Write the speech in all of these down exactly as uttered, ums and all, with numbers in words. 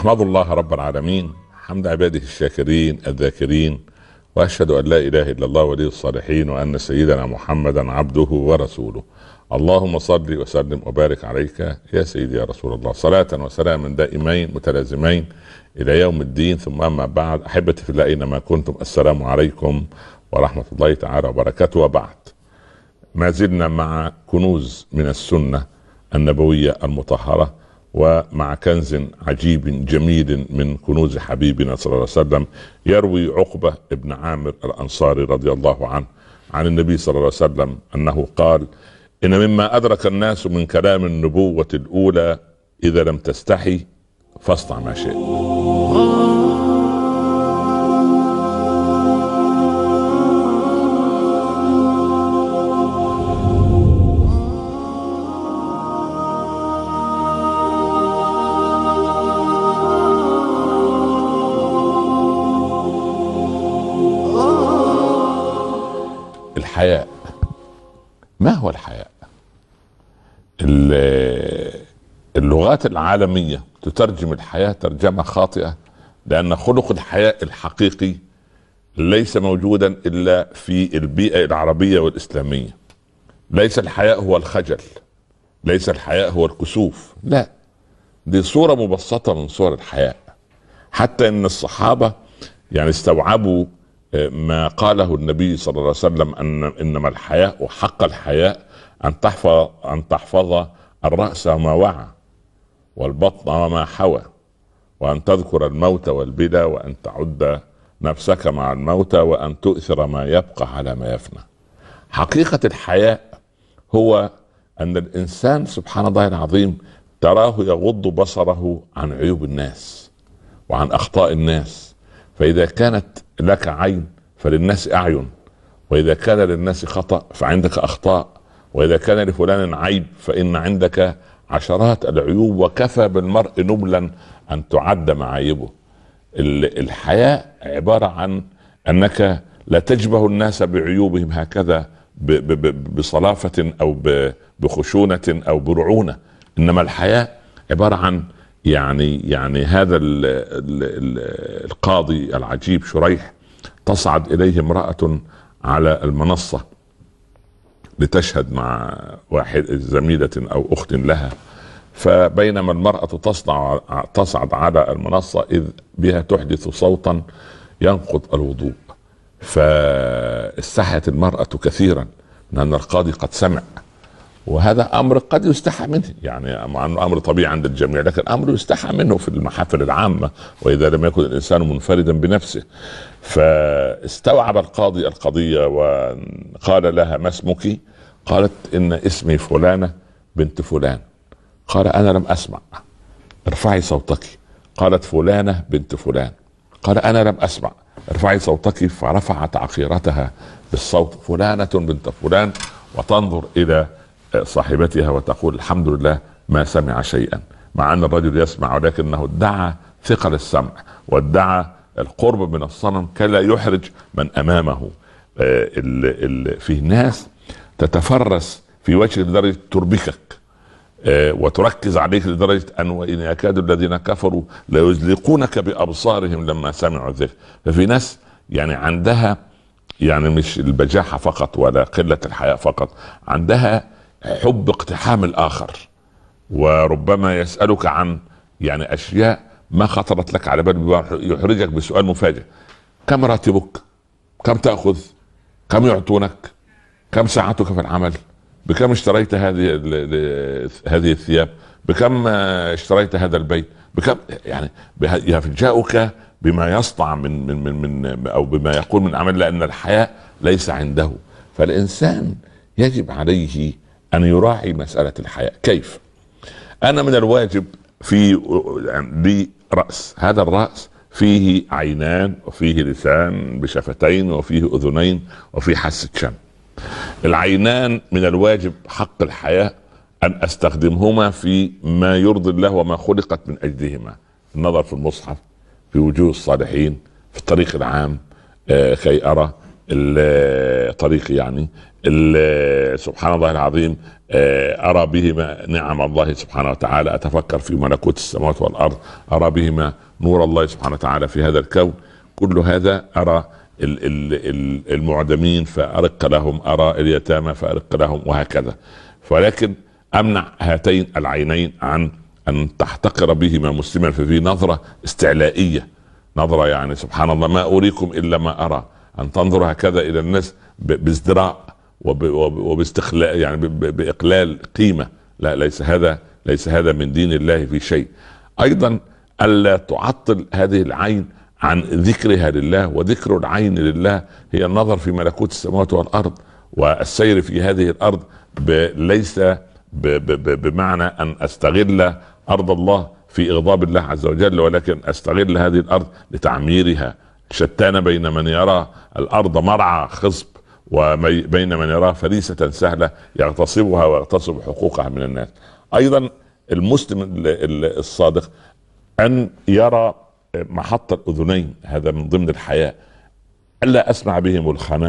أحمد الله رب العالمين حمد عباده الشاكرين الذاكرين، وأشهد أن لا إله إلا الله ولي الصالحين، وأن سيدنا محمدا عبده ورسوله. اللهم صل وسلم وبارك عليك يا سيدي يا رسول الله، صلاة وسلاما دائمين متلازمين إلى يوم الدين. ثم أما بعد، أحبتي في الله أينما كنتم، السلام عليكم ورحمة الله تعالى وبركاته. وبعد، ما زلنا مع كنوز من السنة النبوية المطهرة، ومع كنز عجيب جميل من كنوز حبيبنا صلى الله عليه وسلم، يروي عقبة ابن عامر الأنصاري رضي الله عنه عن النبي صلى الله عليه وسلم أنه قال: إن مما أدرك الناس من كلام النبوة الأولى إذا لم تستحي فاصنع ما شئت. الحياء، ما هو الحياء؟ اللغات العالمية تترجم الحياة ترجمة خاطئة، لأن خلق الحياء الحقيقي ليس موجودا إلا في البيئة العربية والإسلامية. ليس الحياء هو الخجل، ليس الحياء هو الكسوف، لا، دي صورة مبسطة من صور الحياء. حتى إن الصحابة يعني استوعبوا ما قاله النبي صلى الله عليه وسلم أن إنما الحياء وحق الحياء أن تحفظ أن تحفظ الرأس وما وعى، والبطن وما حوى، وأن تذكر الموت والبلى، وأن تعد نفسك مع الموتى، وأن تؤثر ما يبقى على ما يفنى. حقيقة الحياء هو أن الإنسان سبحان الله العظيم تراه يغض بصره عن عيوب الناس وعن أخطاء الناس. فإذا كانت لك عين فللناس أعين، وإذا كان للناس خطأ فعندك أخطاء، وإذا كان لفلان عيب فإن عندك عشرات العيوب، وكفى بالمرء نبلا أن تعد معايبه. الحياء عبارة عن أنك لا تجبه الناس بعيوبهم هكذا بصلافة أو بخشونة أو برعونة، إنما الحياء عبارة عن يعني يعني هذا ال ال ال القاضي العجيب شريح تصعد إليه امرأة على المنصة لتشهد مع واحد زميلة أو أخت لها، فبينما المرأة تصنع تصعد على المنصة إذ بها تحدث صوتا ينقض الوضوء، فاستحيت المرأة كثيرا من أن القاضي قد سمع. وهذا أمر قد يستحى منه، يعني مع أنه أمر طبيعي عند الجميع، لكن أمر يستحى منه في المحافل العامة، وإذا لم يكن الإنسان منفردا بنفسه. فاستوعب القاضي القضية وقال لها: ما اسمك؟ قالت: إن اسمي فلانة بنت فلان. قال: أنا لم أسمع. ارفعي صوتك. قالت: فلانة بنت فلان. قال: أنا لم أسمع. ارفعي صوتك. فرفعت عقيرتها بالصوت: فلانة بنت فلان، وتنظر إلى صاحبتها وتقول: الحمد لله ما سمع شيئا، مع أن الرجل يسمع، ولكنه ادعى ثقل السمع وادعى القرب من الصنم كلا يحرج من أمامه. ال ال في ناس تتفرس في وجهك لدرجة تربكك وتركز عليك لدرجة أن وإن يكاد الذين كفروا ليزلقونك بأبصارهم لما سمعوا الذكر. ففي ناس يعني عندها يعني مش البجاحة فقط ولا قلة الحياء فقط، عندها حب اقتحام الآخر، وربما يسألك عن يعني أشياء ما خطرت لك على بال، يحرجك بسؤال مفاجئ: كم راتبك؟ كم تأخذ؟ كم يعطونك؟ كم ساعتك في العمل؟ بكم اشتريت هذه هذه الثياب؟ بكم اشتريت هذا البيت؟ بكم يعني يفاجئك بما يصنع من من من من او بما يقول من عمل، لأن الحياء ليس عنده. فالإنسان يجب عليه أن يراعي مسألة الحياء. كيف؟ أنا من الواجب في لي رأس، هذا الرأس فيه عينان وفيه لسان بشفتين وفيه أذنين وفيه حاسة شم. العينان من الواجب حق الحياء أن أستخدمهما في ما يرضي الله وما خلقت من أجلهما: النظر في المصحف، في وجوه الصالحين، في الطريق العام، آه كي أرى الطريق يعني، سبحان الله العظيم، أرى بهما نعم الله سبحانه وتعالى، أتفكر في ملكوت السماوات والأرض، أرى بهما نور الله سبحانه وتعالى في هذا الكون. كل هذا أرى المعدمين فأرق لهم، أرى اليتامى فأرق لهم، وهكذا. ولكن أمنع هاتين العينين عن أن تحتقر بهما مسلما، ففي نظرة استعلائية، نظرة يعني سبحان الله ما أريكم إلا ما أرى، أن تنظر هكذا إلى الناس بازدراء وباستخلاء، يعني بإقلال قيمة. لا، ليس هذا ليس هذا من دين الله في شيء. أيضا ألا تعطل هذه العين عن ذكرها لله، وذكر العين لله هي النظر في ملكوت السماوات والأرض، والسير في هذه الأرض ليس بمعنى أن أستغل أرض الله في إغضاب الله عز وجل، ولكن أستغل هذه الأرض لتعميرها. شتان بين من يرى الأرض مرعى خصب وبين من يراها فريسة سهلة يغتصبها ويغتصب حقوقها من الناس. أيضا المسلم الصادق أن يرى محط الأذنين، هذا من ضمن الحياة. ألا أسمع بهم الخنا،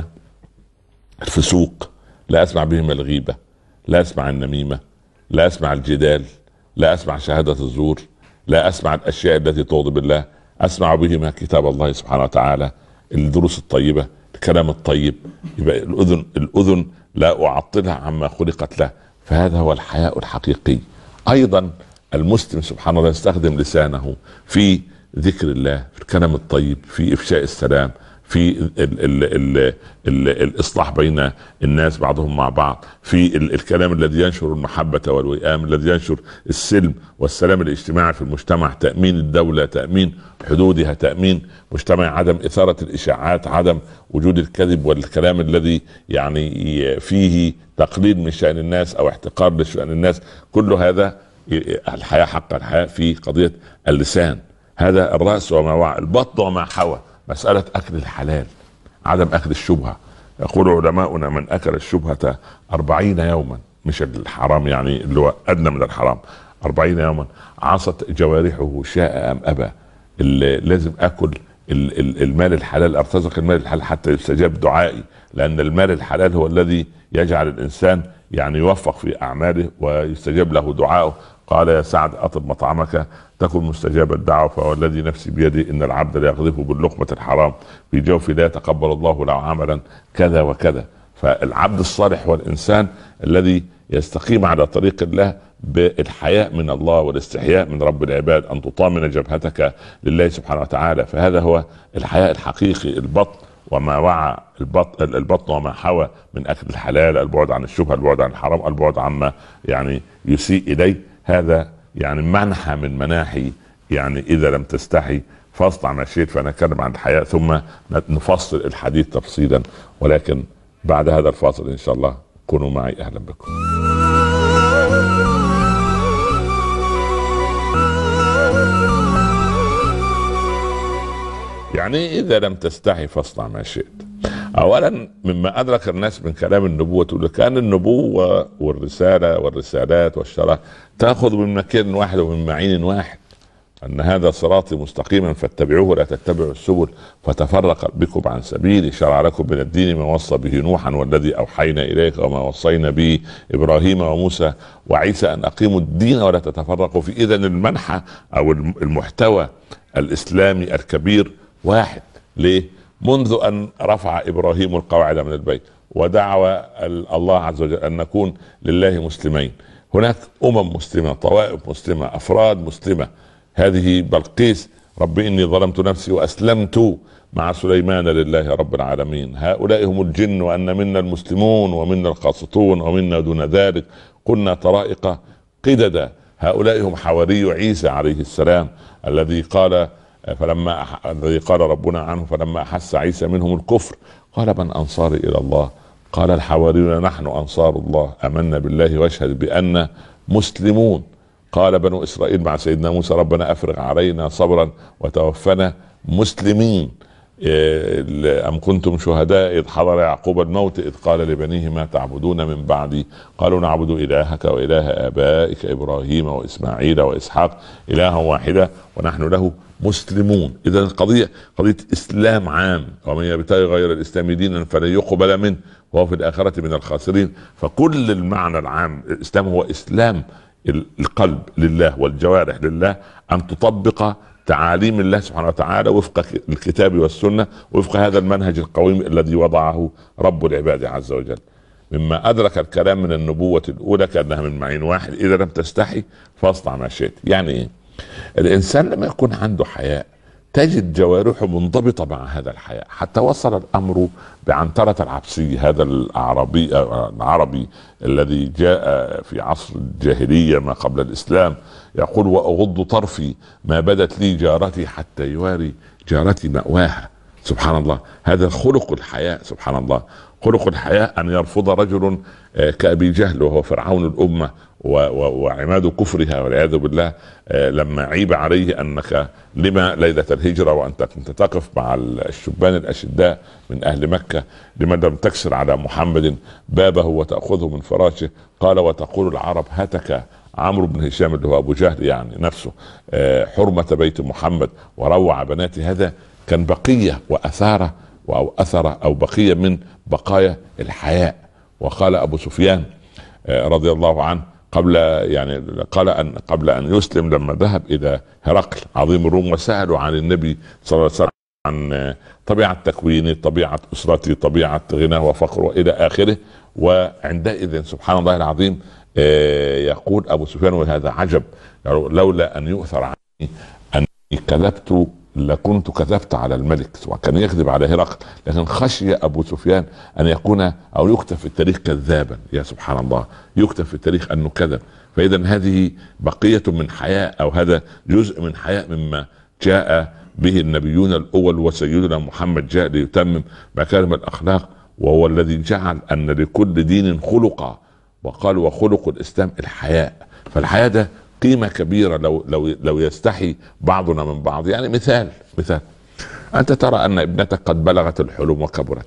الفسوق، لا أسمع بهم الغيبة، لا أسمع النميمة، لا أسمع الجدال، لا أسمع شهادة الزور، لا أسمع الأشياء التي تغضب الله. أسمع بهما كتاب الله سبحانه وتعالى، الدروس الطيبة، الكلام الطيب. يبقى الأذن الأذن لا أعطلها عما خلقت له، فهذا هو الحياء الحقيقي. أيضا المسلم سبحان الله يستخدم لسانه في ذكر الله، في الكلام الطيب، في إفشاء السلام، في ال ال ال ال الإصلاح بين الناس بعضهم مع بعض، في ال الكلام الذي ينشر المحبة والوئام، الذي ينشر السلم والسلام الاجتماعي في المجتمع، تأمين الدولة، تأمين حدودها، تأمين مجتمع، عدم إثارة الإشاعات، عدم وجود الكذب والكلام الذي يعني فيه تقليل من شأن الناس أو احتقار لشأن الناس. كل هذا الحياة حق الحياة في قضية اللسان، هذا الرأس وما وعى، البطن وما حوى، مسألة أكل الحلال، عدم أكل الشبهة. يقول علماؤنا من أكل الشبهة أربعين يوما، مش الحرام يعني اللي هو أدنى من الحرام، أربعين يوما عصت جوارحه شاء أم أبى. لازم أكل المال الحلال، أرتزق المال الحلال حتى يستجاب دعائي، لأن المال الحلال هو الذي يجعل الإنسان يعني يوفق في أعماله ويستجاب له دعائه. قال يا سعد أطب مطعمك تكن مستجاب الدعوة، فهو الذي نفسي بيده إن العبد لا يقذف باللقمة الحرام في جوفه لا يتقبل الله له عملا كذا وكذا. فالعبد الصالح هو الإنسان الذي يستقيم على طريق الله بالحياء من الله والاستحياء من رب العباد، أن تطامن جبهتك لله سبحانه وتعالى، فهذا هو الحياء الحقيقي. البطن وما وعى، البطن, البطن وما حوى من أكل الحلال، البعد عن الشبهة، البعد عن الحرام، البعد عما يعني يسيء إليه. هذا يعني منحى من مناحي، يعني إذا لم تستحي فاصنع ما شئت. فنتكلم عن الحياء ثم نفصل الحديث تفصيلا، ولكن بعد هذا الفاصل إن شاء الله كونوا معي. أهلا بكم. يعني إذا لم تستحي فاصنع ما شئت. أولا مما أدرك الناس من كلام النبوة، تقول كان النبوة والرسالة والرسالات والشرع تأخذ من مكان واحد ومن معين واحد، أن هذا صراطي مستقيما فاتبعوه ولا تتبعوا السبل فتفرق بكم عن سبيلي، شرع لكم من الدين ما وصى به نوحا والذي أوحينا إليك وما وصينا به إبراهيم وموسى وعيسى أن أقيموا الدين ولا تتفرقوا فيه. إذن المنحى أو المحتوى الإسلامي الكبير واحد. ليه؟ منذ أن رفع إبراهيم القواعد من البيت ودعوى الله عز وجل أن نكون لله مسلمين، هناك أمم مسلمة، طوائف مسلمة، أفراد مسلمة. هذه بلقيس رب إني ظلمت نفسي وأسلمت مع سليمان لله رب العالمين. هؤلاء هم الجن، وأن منا المسلمون ومنا القاسطون ومنا دون ذلك كنا طرائق قددا. هؤلاء هم حواري عيسى عليه السلام الذي قال فلما أح... الذي قال ربنا عنه فلما أحس عيسى منهم الكفر قال من أنصاري إلى الله؟ قال الحواريون نحن أنصار الله آمنا بالله واشهد بأننا مسلمون. قال بنو إسرائيل مع سيدنا موسى ربنا أفرغ علينا صبرا وتوفنا مسلمين. أم كنتم شهداء إذ حضر يعقوب الموت إذ قال لبنيه ما تعبدون من بعدي قالوا نعبد إلهك وإله آبائك إبراهيم وإسماعيل وإسحاق إلها واحدة ونحن له مسلمون. إذا القضية قضية إسلام عام، ومن يبتغي غير الإسلام دينا فلن يقبل منه وهو في الآخرة من الخاسرين. فكل المعنى العام الإسلام هو إسلام القلب لله والجوارح لله، أن تطبق تعاليم الله سبحانه وتعالى وفق الكتاب والسنة، وفق هذا المنهج القويم الذي وضعه رب العباد عز وجل. مما أدرك الكلام من النبوة الأولى كأنها من معين واحد: إذا لم تستحي فاصنع ما شئت. يعني إيه؟ الإنسان لما يكون عنده حياء تجد جوارحه منضبطة مع هذا الحياء، حتى وصل الأمر بعنترة العبسي، هذا العربي العربي الذي جاء في عصر الجاهلية ما قبل الإسلام، يقول: وأغض طرفي ما بدت لي جارتي حتى يواري جارتي مأواها. سبحان الله، هذا خلق الحياء. سبحان الله، خلق الحياء أن يرفض رجل كأبي جهل وهو فرعون الأمة وعماد كفرها والعياذ بالله، لما عيب عليه أنك لما ليلة الهجرة وأنت كنت تقف مع الشبان الأشداء من أهل مكة، لما لم تكسر على محمد بابه وتأخذه من فراشه؟ قال: وتقول العرب هتك عمرو بن هشام اللي هو أبو جهل يعني نفسه حرمة بيت محمد وروع بناتي. هذا كان بقية وأثارة أو أثر أو بقية من بقايا الحياء. وقال أبو سفيان رضي الله عنه قبل يعني قال أن قبل أن يسلم، لما ذهب إلى هرقل عظيم الروم وسألوا عن النبي صلى الله عليه وسلم عن طبيعة تكوينه، طبيعة أسرته، طبيعة غناه وفقره إلى آخره، وعندئذ سبحان الله العظيم يقول أبو سفيان، وهذا عجب: لولا أن يؤثر عني أني كذبت لكنت كذبت على الملك. وكان يكذب على هرقل، لكن خشي أبو سفيان أن يكون أو يكتب في التاريخ كذابا. يا سبحان الله، يكتب في التاريخ أنه كذب. فإذا هذه بقية من حياء، أو هذا جزء من حياء مما جاء به النبيون الأول، وسيدنا محمد جاء ليتمم مكارم الأخلاق، وهو الذي جعل أن لكل دين خلقا، وقال: وخلق الإسلام الحياء. فالحياء ده قيمة كبيرة لو لو لو يستحي بعضنا من بعض. يعني مثال مثال أنت ترى أن ابنتك قد بلغت الحلم وكبرت،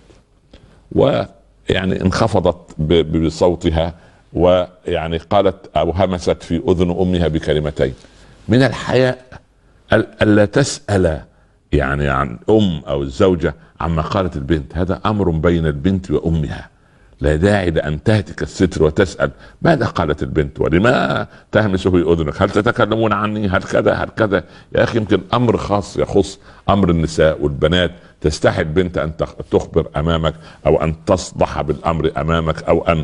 ويعني انخفضت بصوتها، ويعني قالت أو همست في أذن أمها بكلمتين. من الحياء ألا تسأل يعني عن أم أو الزوجة عما قالت البنت، هذا أمر بين البنت وأمها، لا داعي لأن تهتك الستر وتسأل ماذا قالت البنت ولما تهمس في أذنك، هل تتكلمون عني، هل كذا هل كذا. يا أخي يمكن أمر خاص يخص أمر النساء والبنات، تستحي البنت أن تخبر أمامك، أو أن تصدح بالأمر أمامك، أو أن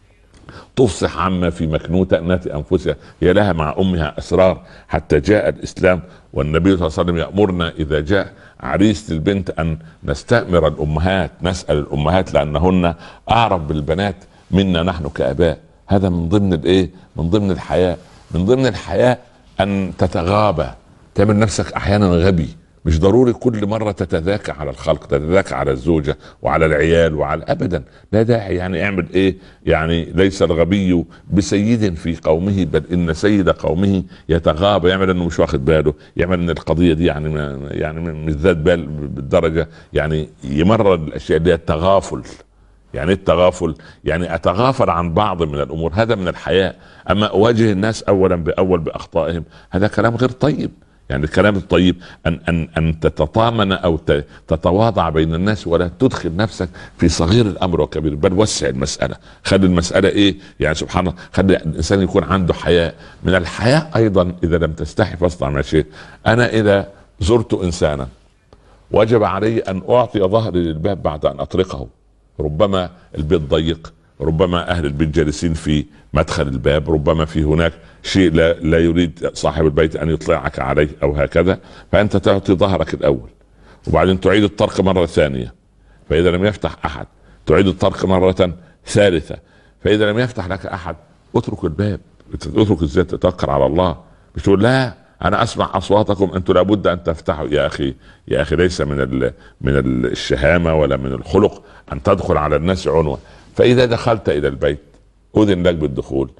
تفصح عما في مكنونات أنفسها. هي لها مع أمها أسرار، حتى جاء الإسلام والنبي صلى الله عليه وسلم يأمرنا إذا جاء عريس للبنت أن نستأمر الأمهات، نسأل الأمهات، لأنهن أعرف بالبنات منا نحن كآباء. هذا من ضمن الإيه؟ من ضمن الحياء. من ضمن الحياء أن تتغابى، تعمل نفسك أحيانا غبي. مش ضروري كل مرة تتذاكى على الخلق، تتذاكى على الزوجة وعلى العيال وعلى أبدا، لا داعي. يعني اعمل إيه؟ يعني ليس الغبي بسيد في قومه، بل إن سيد قومه يتغابى. يعمل إنه مش واخد باله، يعمل إن القضية دي يعني يعني مش ذات بال بالدرجة، يعني يمرر الأشياء اللي هي التغافل. يعني التغافل يعني أتغافل عن بعض من الأمور، هذا من الحياء. أما أواجه الناس أولا بأول بأخطائهم، هذا كلام غير طيب. يعني الكلام الطيب أن أن أن تتطامن أو تتواضع بين الناس، ولا تدخل نفسك في صغير الأمر وكبير، بل وسع المسألة، خلي المسألة إيه يعني سبحان الله، خلي الإنسان يكون عنده حياء. من الحياء أيضا إذا لم تستحي فاصنع ما شئت. أنا إذا زرت إنسانا وجب علي أن أعطي ظهري للباب بعد أن أطرقه. ربما البيت ضيق، ربما أهل البيت جالسين في مدخل الباب، ربما في هناك شيء لا, لا يريد صاحب البيت أن يطلعك عليه أو هكذا، فأنت تعطي ظهرك الأول، وبعدين تعيد الطرق مرة ثانية. فإذا لم يفتح أحد تعيد الطرق مرة ثالثة. فإذا لم يفتح لك أحد اترك الباب. اترك ازاي؟ تتوكل على الله، مش تقول لا أنا أسمع أصواتكم أنتم لابد أن تفتحوا. يا أخي يا أخي ليس من من الشهامة ولا من الخلق أن تدخل على الناس عنوة. فإذا دخلت إلى البيت أذن لك بالدخول،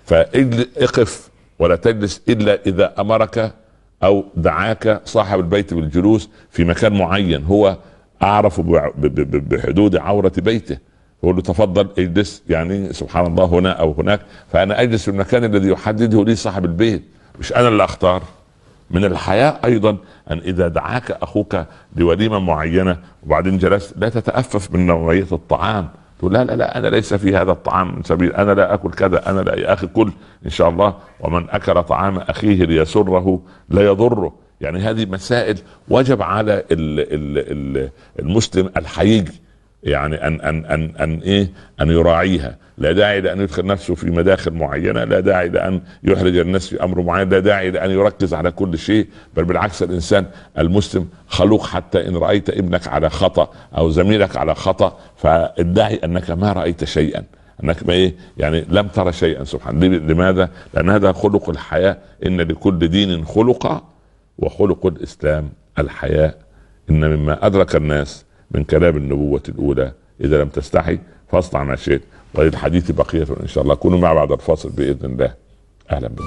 فاقف ولا تجلس إلا إذا أمرك أو دعاك صاحب البيت بالجلوس في مكان معين هو أعرف بحدود عورة بيته، يقول له تفضل اجلس، يعني سبحان الله هنا أو هناك، فأنا أجلس في المكان الذي يحدده لي صاحب البيت، مش أنا اللي أختار. من الحياء أيضا أن إذا دعاك أخوك لوليمة معينة وبعدين جلست، لا تتأفف من نوعية الطعام، تقول لا لا لا انا ليس في هذا الطعام من سبيل، انا لا اكل كذا، انا لا. يا اخي كل ان شاء الله، ومن اكل طعام اخيه ليسره لا يضره. يعني هذه مسائل وجب على ال ال ال المسلم الحقيقي يعني ان ان ان ان ايه ان يراعيها. لا داعي لان يدخل نفسه في مداخل معينه، لا داعي لان يحرج الناس في امر معين، لا داعي لان يركز على كل شيء، بل بالعكس الانسان المسلم خلوق حتى ان رايت ابنك على خطا او زميلك على خطا فادعي انك ما رايت شيئا، انك ما ايه يعني لم ترى شيئا. سبحان الله. لماذا؟ لان هذا خلق الحياه. ان لكل دين خلقا وخلق الاسلام الحياء. ان مما ادرك الناس من كلام النبوة الأولى إذا لم تستحي فاصنع ما شئت. وللحديث بقية إن شاء الله. كونوا مع بعد الفاصل بإذن الله. أهلا بكم.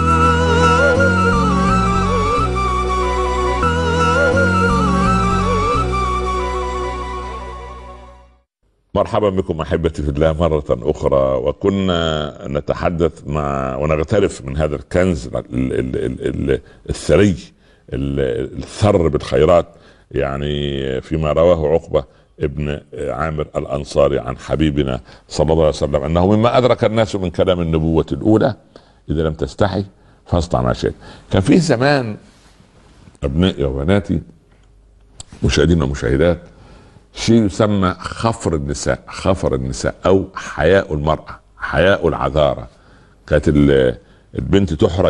مرحبا بكم أحبتي في الله مرة أخرى. وكنا نتحدث مع ونغترف من هذا الكنز الثري الثر بالخيرات، يعني فيما رواه عقبة ابن عامر الأنصاري عن حبيبنا صلى الله عليه وسلم أنه مما أدرك الناس من كلام النبوة الأولى إذا لم تستحي فاصنع ما شئت. كان في زمان أبنائي وبناتي مشاهدين ومشاهدات شيء يسمى خفر النساء، خفر النساء أو حياء المرأة، حياء العذارة. كانت البنت تحرج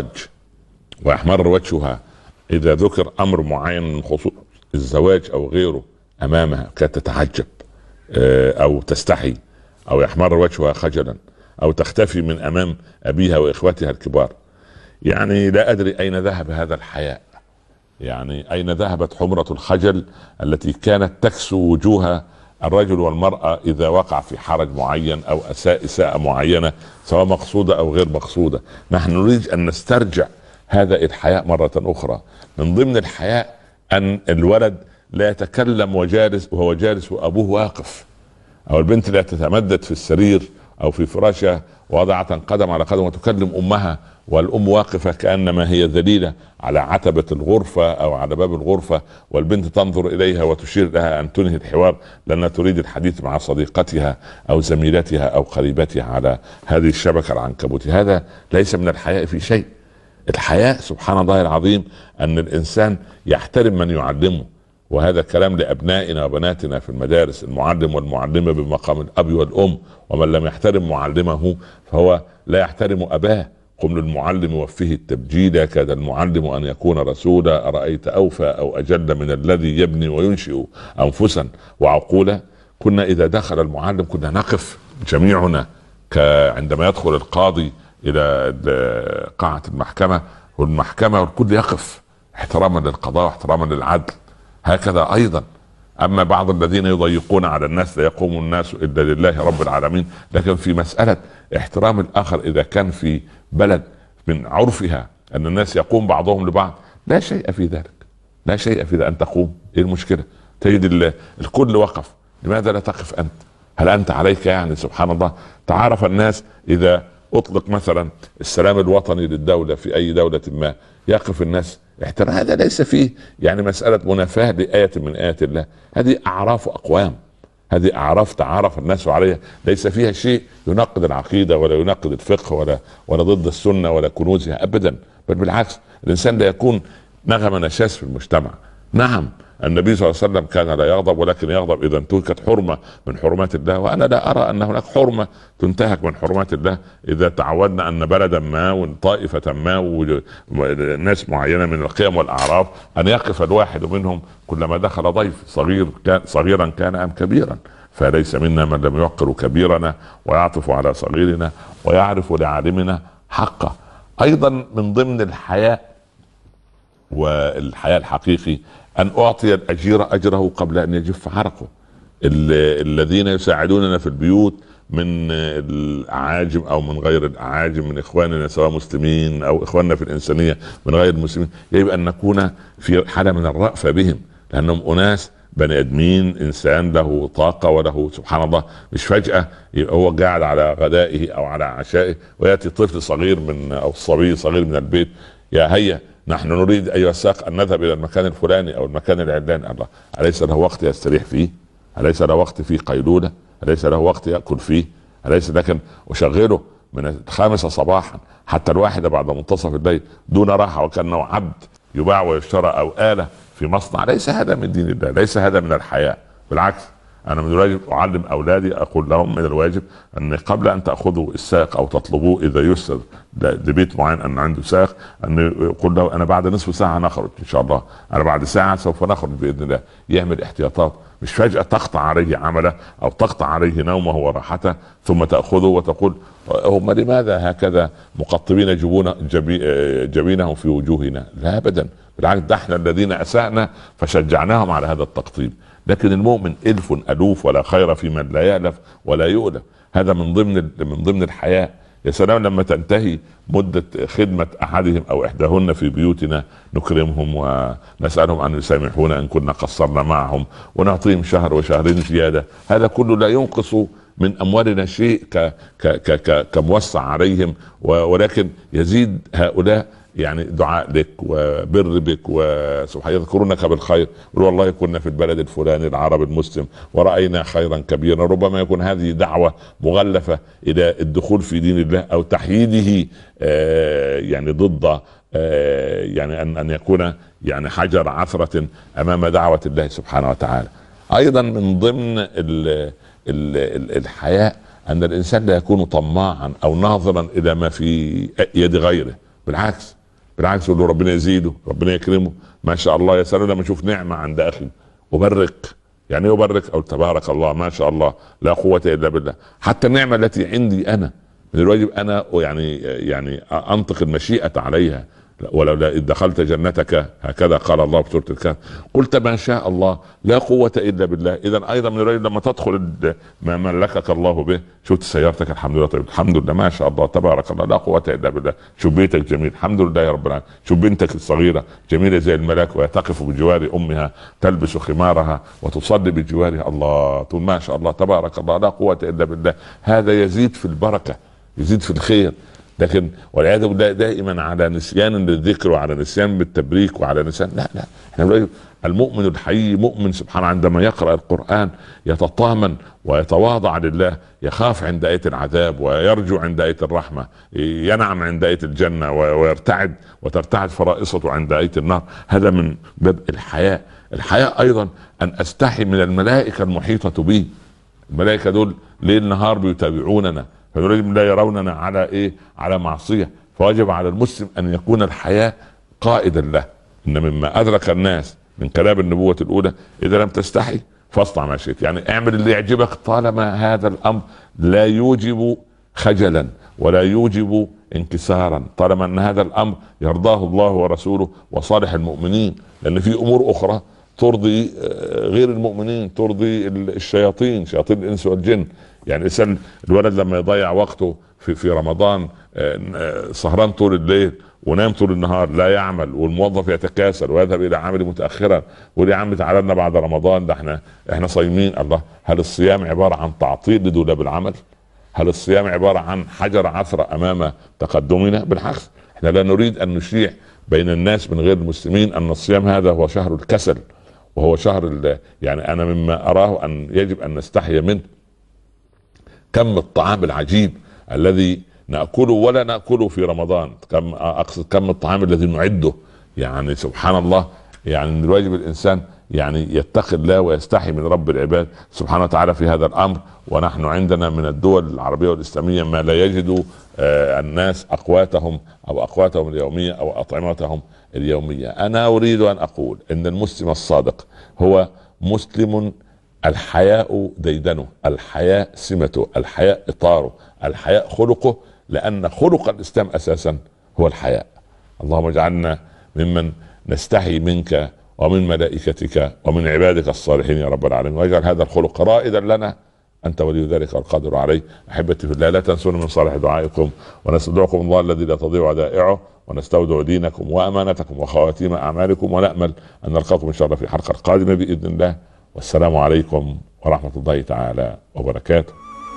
ويحمر وجهها إذا ذكر أمر معين من خصوص الزواج او غيره امامها، كانت تتعجب او تستحي او يحمر وجهها خجلا او تختفي من امام ابيها واخوتها الكبار. يعني لا ادري اين ذهب هذا الحياء، يعني اين ذهبت حمرة الخجل التي كانت تكسو وجوه الرجل والمرأة اذا وقع في حرج معين او اساء اساءة معينة سواء مقصودة او غير مقصودة. نحن نريد ان نسترجع هذا الحياء مرة اخرى. من ضمن الحياء ان الولد لا يتكلم وجالس وهو جالس وابوه واقف، او البنت لا تتمدد في السرير او في فراشها وضعت قدم على قدم وتكلم امها والام واقفة كأنما هي ذليلة على عتبة الغرفة او على باب الغرفة، والبنت تنظر اليها وتشير لها ان تنهي الحوار لانها تريد الحديث مع صديقتها او زميلتها او قريبتها على هذه الشبكة العنكبوتية. هذا ليس من الحياء في شيء. الحياء سبحان الله العظيم ان الانسان يحترم من يعلمه، وهذا كلام لابنائنا وبناتنا في المدارس. المعلم والمعلمة بمقام الاب والام، ومن لم يحترم معلمه فهو لا يحترم اباه. قم للمعلم وفيه التبجيل، كاد المعلم ان يكون رسولا، ارايت اوفى او اجل من الذي يبني وينشئ انفسا وعقولا. كنا اذا دخل المعلم كنا نقف جميعنا عندما يدخل القاضي الى قاعة المحكمة والمحكمة والكل يقف احتراما للقضاء واحتراما للعدل. هكذا ايضا اما بعض الذين يضيقون على الناس لا يقوم الناس الا لله رب العالمين. لكن في مسألة احترام الاخر اذا كان في بلد من عرفها ان الناس يقوم بعضهم لبعض لا شيء في ذلك، لا شيء في ذلك ان تقوم. ايه المشكلة؟ تجد الكل وقف، لماذا لا تقف انت؟ هل انت عليك يعني سبحان الله؟ تعارف الناس اذا اطلق مثلا السلام الوطني للدولة في اي دولة ما يقف الناس احترام. هذا ليس فيه يعني مسألة منافاة لآية من آيات الله. هذه اعراف اقوام، هذه اعراف تعارف الناس عليها، ليس فيها شيء ينقض العقيدة ولا ينقض الفقه ولا ولا ضد السنة ولا كنوزها ابدا، بل بالعكس الانسان لا يكون نغم نشاز في المجتمع. نعم النبي صلى الله عليه وسلم كان لا يغضب، ولكن يغضب اذا انتهكت حرمة من حرمات الله. وانا لا ارى ان هناك حرمة تنتهك من حرمات الله اذا تعودنا ان بلدا ما وطائفة ما وناس معينة من القيم والاعراف ان يقف الواحد منهم كلما دخل ضيف صغير كان صغيرا كان ام كبيرا. فليس منا من لم يعقر كبيرنا ويعطف على صغيرنا ويعرف لعالمنا حقه. ايضا من ضمن الحياء والحياء الحقيقي ان اعطي الاجير اجره قبل ان يجف عرقه. الذين يساعدوننا في البيوت من الاعاجم او من غير الاعاجم، من اخواننا سواء مسلمين او اخواننا في الانسانية من غير المسلمين، يجب ان نكون في حالة من الرأفة بهم، لانهم اناس بني ادمين، انسان له طاقة وله سبحان الله. مش فجأة يبقى هو قاعد على غدائه او على عشائه وياتي طفل صغير من او صبي صغير من البيت، يا هيا نحن نريد ايها الساق ان نذهب الى المكان الفلاني او المكان العلاني. الله، اليس له وقت يستريح فيه؟ اليس له وقت فيه قيلولة؟ أليس له وقت يأكل فيه؟ أليس لكن أشغله من الخامسة صباحا حتى الواحدة بعد منتصف الليل دون راحة وكأنه عبد يباع ويشترى أو آلة في مصنع؟ ليس هذا من دين الله، ليس هذا من الحياة. بالعكس، أنا من الواجب أعلم أولادي، أقول لهم من الواجب أن قبل أن تأخذوا السائق أو تطلبوه إذا يسر لبيت معين أن عنده سائق، أن يقول له أنا بعد نصف ساعة نخرج إن شاء الله، أنا بعد ساعة سوف نخرج بإذن الله. يعمل احتياطات، مش فجأة تقطع عليه عمله أو تقطع عليه نومه وراحته ثم تأخذه وتقول هم لماذا هكذا مقطبين جبون جبينهم في وجوهنا؟ لا أبدا، بالعكس، ده احنا الذين أسأنا فشجعناهم على هذا التقطيب. لكن المؤمن ألف ألوف ولا خير في من لا يألف ولا يؤلف. هذا من ضمن من ضمن الحياة. يا سلام لما تنتهي مدة خدمة أحدهم أو إحداهن في بيوتنا نكرمهم ونسألهم أن يسامحونا إن كنا قصرنا معهم ونعطيهم شهر وشهرين زيادة. هذا كله لا ينقص من أموالنا شيء ك ك ك كموسع عليهم، ولكن يزيد هؤلاء يعني دعاء لك وبر بك وسبحان يذكرونك بالخير. والله كنا في البلد الفلاني العربي المسلم ورأينا خيرا كبيرا. ربما يكون هذه دعوة مغلفة إلى الدخول في دين الله أو تحييده آه يعني ضد آه يعني أن أن يكون يعني حجر عثرة أمام دعوة الله سبحانه وتعالى. أيضا من ضمن ال ال ال الحياء أن الإنسان لا يكون طماعا أو ناظرا إلى ما في يد غيره. بالعكس بالعكس يقول له ربنا يزيده، ربنا يكرمه، ما شاء الله. يا سلام لما اشوف نعمه عند اخي وبرك. يعني ايه وبرك؟ او تبارك الله، ما شاء الله، لا قوه الا بالله. حتى النعمه التي عندي انا من الواجب انا يعني يعني انطق المشيئه عليها. ولولا إذ دخلت جنتك هكذا قال الله في سورة الكهف قلت ما شاء الله لا قوة إلا بالله. إذا أيضا من الرجل لما تدخل ما ملكك الله به، شفت سيارتك الحمد لله، طيب الحمد لله ما شاء الله تبارك الله لا قوة إلا بالله. شوف بيتك جميل الحمد لله يا رب العالمين. شوف بنتك الصغيرة جميلة زي الملاك وهي تقف بجوار أمها تلبس خمارها وتصلي بجوارها، الله تقول ما شاء الله تبارك الله لا قوة إلا بالله. هذا يزيد في البركة، يزيد في الخير. لكن والعياذ بالله دائما على نسيان للذكر وعلى نسيان بالتبريك وعلى نسيان. لا لا احنا المؤمن الحقيقي مؤمن سبحان عندما يقرأ القرآن يتطامن ويتواضع لله، يخاف عند آية العذاب ويرجو عند آية الرحمة، ينعم عند آية الجنة ويرتعد وترتعد فرائصته عند آية النار. هذا من باب الحياء. الحياء أيضا أن أستحي من الملائكة المحيطة بي. الملائكة دول ليل نهار بيتابعوننا، فدول لا يروننا على ايه؟ على معصية. فواجب على المسلم ان يكون الحياة قائدا له. ان مما ادرك الناس من كلام النبوة الاولى اذا لم تستحي فاصنع ما شئت. يعني اعمل اللي يعجبك طالما هذا الامر لا يوجب خجلا ولا يوجب انكسارا، طالما ان هذا الامر يرضاه الله ورسوله وصالح المؤمنين. لان في امور اخرى ترضي غير المؤمنين، ترضي الشياطين، شياطين الانس والجن. يعني الانسان الولد لما يضيع وقته في في رمضان سهران طول الليل ونام طول النهار لا يعمل، والموظف يتكاسل ويذهب الى عمله متاخرا، ويقول يا عم تعالى لنا بعد رمضان ده احنا احنا صايمين. الله، هل الصيام عباره عن تعطيل لدولاب العمل؟ هل الصيام عباره عن حجر عثرة امام تقدمنا؟ بالعكس احنا لا نريد ان نشيع بين الناس من غير المسلمين ان الصيام هذا هو شهر الكسل وهو شهر يعني انا مما اراه ان يجب ان نستحي منه كم الطعام العجيب الذي نأكله ولا نأكله في رمضان، كم أقصد كم الطعام الذي نعده. يعني سبحان الله، يعني من الواجب الإنسان يعني يتقي الله ويستحي من رب العباد سبحانه وتعالى في هذا الأمر. ونحن عندنا من الدول العربية والإسلامية ما لا يجد آه الناس أقواتهم أو أقواتهم اليومية أو أطعمتهم اليومية. أنا أريد أن أقول إن المسلم الصادق هو مسلم الحياء ديدنه، الحياء سمته، الحياء إطاره، الحياء خلقه، لأن خلق الإسلام أساسا هو الحياء. اللهم اجعلنا ممن نستحي منك ومن ملائكتك ومن عبادك الصالحين يا رب العالمين، واجعل هذا الخلق رائدا لنا، أنت ولي ذلك والقادر عليه. أحبتي في الله، لا تنسونا من صالح دعائكم، ونستودعكم الله الذي لا تضيع ودائعه، ونستودع دينكم وأمانتكم وخواتيم أعمالكم، ونأمل أن نلقاكم إن شاء الله في الحلقة القادمة بإذن الله. والسلام عليكم ورحمة الله تعالى وبركاته.